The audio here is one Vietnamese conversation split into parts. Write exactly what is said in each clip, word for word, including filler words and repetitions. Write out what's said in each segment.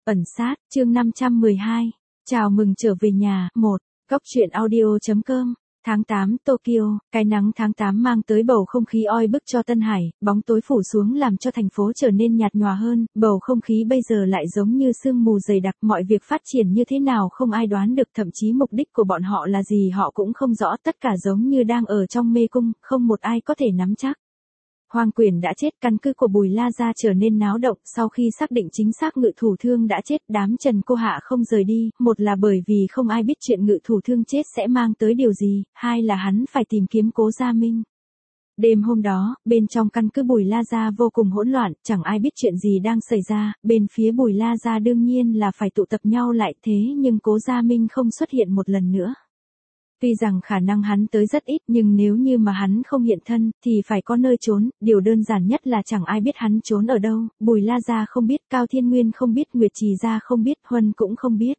Ẩn sát, chương năm trăm mười hai. Chào mừng trở về nhà, một. Góc truyện audio.com. Tháng tám, Tokyo, cái nắng tháng tám mang tới bầu không khí oi bức cho Tân Hải, bóng tối phủ xuống làm cho thành phố trở nên nhạt nhòa hơn, bầu không khí bây giờ lại giống như sương mù dày đặc, mọi việc phát triển như thế nào không ai đoán được, thậm chí mục đích của bọn họ là gì họ cũng không rõ, tất cả giống như đang ở trong mê cung, không một ai có thể nắm chắc. Hoàng Quyển đã chết, căn cứ của Bùi La Gia trở nên náo động, sau khi xác định chính xác Ngự Thủ Thương đã chết, đám Trần Cô Hạ không rời đi, một là bởi vì không ai biết chuyện Ngự Thủ Thương chết sẽ mang tới điều gì, hai là hắn phải tìm kiếm Cố Gia Minh. Đêm hôm đó, bên trong căn cứ Bùi La Gia vô cùng hỗn loạn, chẳng ai biết chuyện gì đang xảy ra, bên phía Bùi La Gia đương nhiên là phải tụ tập nhau lại, thế nhưng Cố Gia Minh không xuất hiện một lần nữa. Tuy rằng khả năng hắn tới rất ít, nhưng nếu như mà hắn không hiện thân, thì phải có nơi trốn, điều đơn giản nhất là chẳng ai biết hắn trốn ở đâu, Bùi La Gia không biết, Cao Thiên Nguyên không biết, Nguyệt Trì Gia không biết, Huân cũng không biết.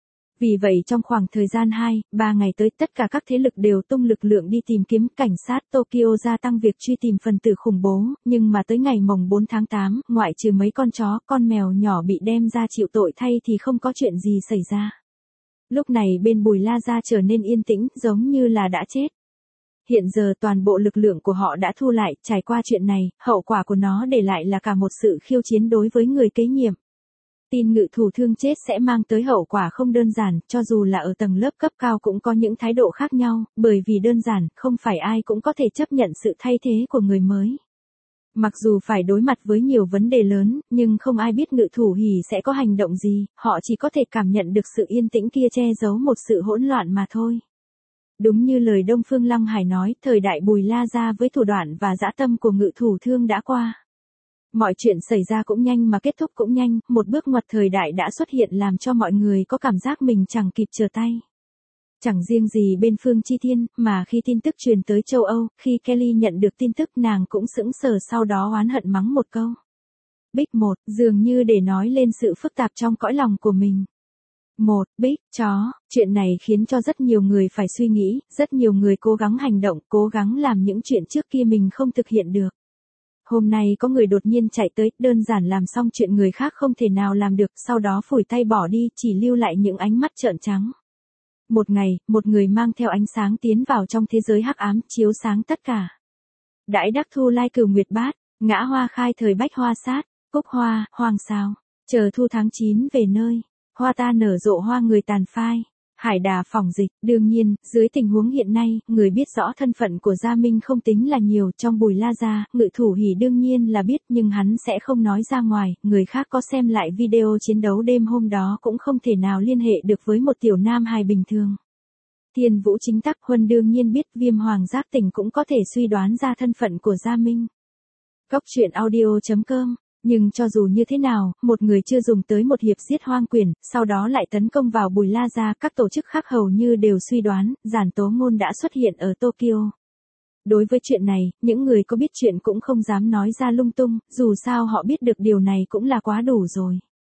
Vì vậy trong khoảng thời gian hai, ba ngày tới, tất cả các thế lực đều tung lực lượng đi tìm kiếm, cảnh sát Tokyo gia tăng việc truy tìm phần tử khủng bố, nhưng mà tới ngày mồng bốn tháng tám, ngoại trừ mấy con chó, con mèo nhỏ bị đem ra chịu tội thay thì không có chuyện gì xảy ra. Lúc này bên Bùi La Gia trở nên yên tĩnh, giống như là đã chết. Hiện giờ toàn bộ lực lượng của họ đã thu lại, trải qua chuyện này, hậu quả của nó để lại là cả một sự khiêu chiến đối với người kế nhiệm. Tin Ngự Thủ Thương chết sẽ mang tới hậu quả không đơn giản, cho dù là ở tầng lớp cấp cao cũng có những thái độ khác nhau, bởi vì đơn giản, không phải ai cũng có thể chấp nhận sự thay thế của người mới. Mặc dù phải đối mặt với nhiều vấn đề lớn, nhưng không ai biết Ngự Thủ Hỉ sẽ có hành động gì, họ chỉ có thể cảm nhận được sự yên tĩnh kia che giấu một sự hỗn loạn mà thôi. Đúng như lời Đông Phương Lăng Hải nói, thời đại Bùi La Gia với thủ đoạn và dã tâm của Ngự Thủ Thương đã qua. Mọi chuyện xảy ra cũng nhanh mà kết thúc cũng nhanh, một bước ngoặt thời đại đã xuất hiện làm cho mọi người có cảm giác mình chẳng kịp trở tay. Chẳng riêng gì bên Phương Chi Thiên, mà khi tin tức truyền tới châu Âu, khi Kelly nhận được tin tức nàng cũng sững sờ sau đó oán hận mắng một câu. Bích một, dường như để nói lên sự phức tạp trong cõi lòng của mình. Một, Bích, chó, chuyện này khiến cho rất nhiều người phải suy nghĩ, rất nhiều người cố gắng hành động, cố gắng làm những chuyện trước kia mình không thực hiện được. Hôm nay có người đột nhiên chạy tới, đơn giản làm xong chuyện người khác không thể nào làm được, sau đó phủi tay bỏ đi, chỉ lưu lại những ánh mắt trợn trắng. Một ngày, một người mang theo ánh sáng tiến vào trong thế giới hắc ám, chiếu sáng tất cả. Đãi đắc thu lai cửu nguyệt bát, ngã hoa khai thời bách hoa sát, cúc hoa, hoàng sao, chờ thu tháng chín về nơi, hoa ta nở rộ hoa người tàn phai. Hải đà phỏng dịch, đương nhiên, dưới tình huống hiện nay, người biết rõ thân phận của Gia Minh không tính là nhiều, trong Bùi La Gia, Ngự Thủ Hỉ đương nhiên là biết nhưng hắn sẽ không nói ra ngoài, người khác có xem lại video chiến đấu đêm hôm đó cũng không thể nào liên hệ được với một tiểu nam hài bình thường. Thiên Vũ Chính Tắc, Huân đương nhiên biết, Viêm Hoàng Giác Tỉnh cũng có thể suy đoán ra thân phận của Gia Minh. Góc truyện audio.com. Nhưng cho dù như thế nào, một người chưa dùng tới một hiệp giết Hoàng Quyển, sau đó lại tấn công vào Bùi La Gia, các tổ chức khác hầu như đều suy đoán, Giản Tố Ngôn đã xuất hiện ở Tokyo. Đối với chuyện này, những người có biết chuyện cũng không dám nói ra lung tung, dù sao họ biết được điều này cũng là quá đủ rồi.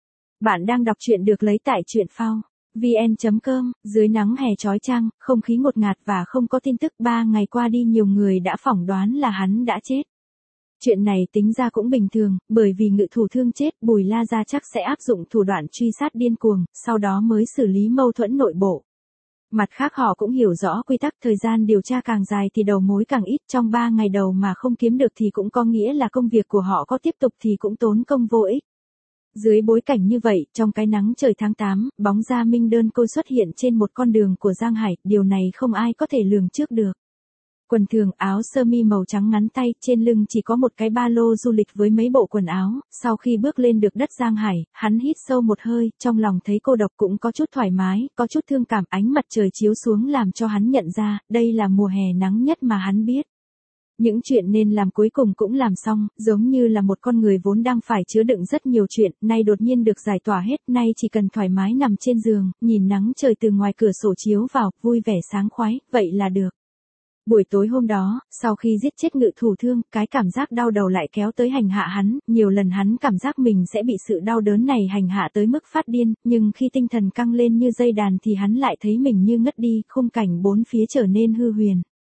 Bạn đang đọc truyện được lấy tại truyện phao vn chấm com, dưới nắng hè chói chang, không khí ngột ngạt và không có tin tức, ba ngày qua đi nhiều người đã phỏng đoán là hắn đã chết. Chuyện này tính ra cũng bình thường, bởi vì Ngự Thủ Thương chết, Bùi La Gia chắc sẽ áp dụng thủ đoạn truy sát điên cuồng, sau đó mới xử lý mâu thuẫn nội bộ. Mặt khác họ cũng hiểu rõ quy tắc, thời gian điều tra càng dài thì đầu mối càng ít, trong ba ngày đầu mà không kiếm được thì cũng có nghĩa là công việc của họ có tiếp tục thì cũng tốn công vô ích. Dưới bối cảnh như vậy, trong cái nắng trời tháng tám, bóng Gia Minh đơn côi xuất hiện trên một con đường của Giang Hải, điều này không ai có thể lường trước được. Quần thường, áo sơ mi màu trắng ngắn tay, trên lưng chỉ có một cái ba lô du lịch với mấy bộ quần áo, sau khi bước lên được đất Giang Hải, hắn hít sâu một hơi, trong lòng thấy cô độc cũng có chút thoải mái, có chút thương cảm, ánh mặt trời chiếu xuống làm cho hắn nhận ra, đây là mùa hè nắng nhất mà hắn biết. Những chuyện nên làm cuối cùng cũng làm xong, giống như là một con người vốn đang phải chứa đựng rất nhiều chuyện, nay đột nhiên được giải tỏa hết, nay chỉ cần thoải mái nằm trên giường, nhìn nắng trời từ ngoài cửa sổ chiếu vào, vui vẻ sáng khoái, vậy là được. Buổi tối hôm đó, sau khi giết chết Ngự Thủ Thương, cái cảm giác đau đầu lại kéo tới hành hạ hắn, nhiều lần hắn cảm giác mình sẽ bị sự đau đớn này hành hạ tới mức phát điên, nhưng khi tinh thần căng lên như dây đàn thì hắn lại thấy mình như ngất đi, khung cảnh bốn phía trở nên hư huyền.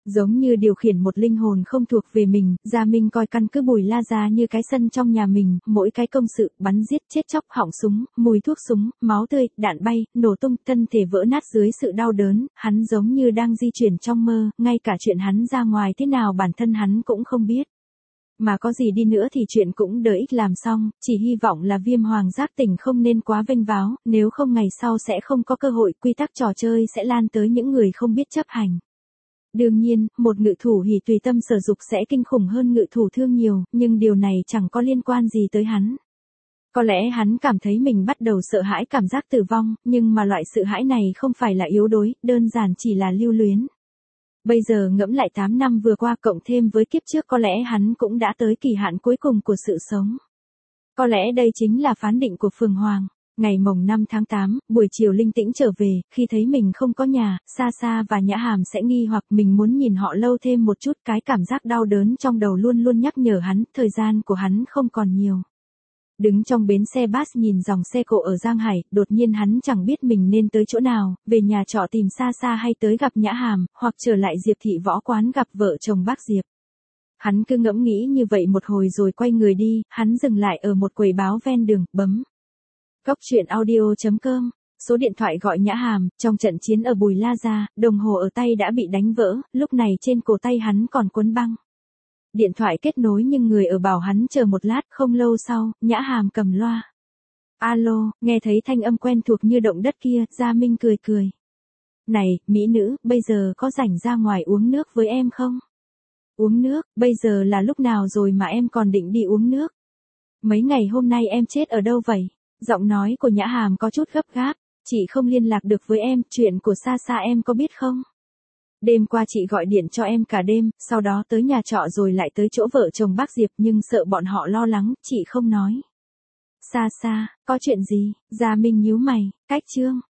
Giống như điều khiển một linh hồn không thuộc về mình, Gia Minh coi căn cứ Bùi La Gia như cái sân trong nhà mình, mỗi cái công sự, bắn giết, chết chóc, họng súng, mùi thuốc súng, máu tươi, đạn bay, nổ tung, thân thể vỡ nát dưới sự đau đớn, hắn giống như đang di chuyển trong mơ, ngay cả chuyện hắn ra ngoài thế nào bản thân hắn cũng không biết. Mà có gì đi nữa thì chuyện cũng đợi ích làm xong, chỉ hy vọng là Viêm Hoàng giác tỉnh không nên quá vênh váo, nếu không ngày sau sẽ không có cơ hội, quy tắc trò chơi sẽ lan tới những người không biết chấp hành. Đương nhiên, một ngự thủ hỉ tùy tâm sở dục sẽ kinh khủng hơn ngự thủ thương nhiều, nhưng điều này chẳng có liên quan gì tới hắn. Có lẽ hắn cảm thấy mình bắt đầu sợ hãi cảm giác tử vong, nhưng mà loại sợ hãi này không phải là yếu đuối, đơn giản chỉ là lưu luyến. Bây giờ ngẫm lại tám năm vừa qua cộng thêm với kiếp trước có lẽ hắn cũng đã tới kỳ hạn cuối cùng của sự sống. Có lẽ đây chính là phán định của Phượng Hoàng. Ngày mồng năm tháng tám, buổi chiều linh tĩnh trở về, khi thấy mình không có nhà, Sa Sa và Nhã Hàm sẽ nghi hoặc mình muốn nhìn họ lâu thêm một chút, cái cảm giác đau đớn trong đầu luôn luôn nhắc nhở hắn, thời gian của hắn không còn nhiều. Đứng trong bến xe bus nhìn dòng xe cộ ở Giang Hải, đột nhiên hắn chẳng biết mình nên tới chỗ nào, về nhà trọ tìm Sa Sa hay tới gặp Nhã Hàm, hoặc trở lại Diệp Thị Võ Quán gặp vợ chồng bác Diệp. Hắn cứ ngẫm nghĩ như vậy một hồi rồi quay người đi, hắn dừng lại ở một quầy báo ven đường, bấm. Góc truyện audio chấm com, số điện thoại gọi Nhã Hàm, trong trận chiến ở Bùi La Gia, đồng hồ ở tay đã bị đánh vỡ, lúc này trên cổ tay hắn còn quấn băng. Điện thoại kết nối nhưng người ở bảo hắn chờ một lát, không lâu sau, Nhã Hàm cầm loa. Alo, nghe thấy thanh âm quen thuộc như động đất kia, Gia Minh cười cười. Này, mỹ nữ, bây giờ có rảnh ra ngoài uống nước với em không? Uống nước, bây giờ là lúc nào rồi mà em còn định đi uống nước? Mấy ngày hôm nay em chết ở đâu vậy? Giọng nói của Nhã Hàm có chút gấp gáp, chị không liên lạc được với em, chuyện của Sa Sa em có biết không? Đêm qua chị gọi điện cho em cả đêm, sau đó tới nhà trọ rồi lại tới chỗ vợ chồng bác Diệp nhưng sợ bọn họ lo lắng, chị không nói. Sa Sa, có chuyện gì? Gia Minh nhíu mày, cách chương.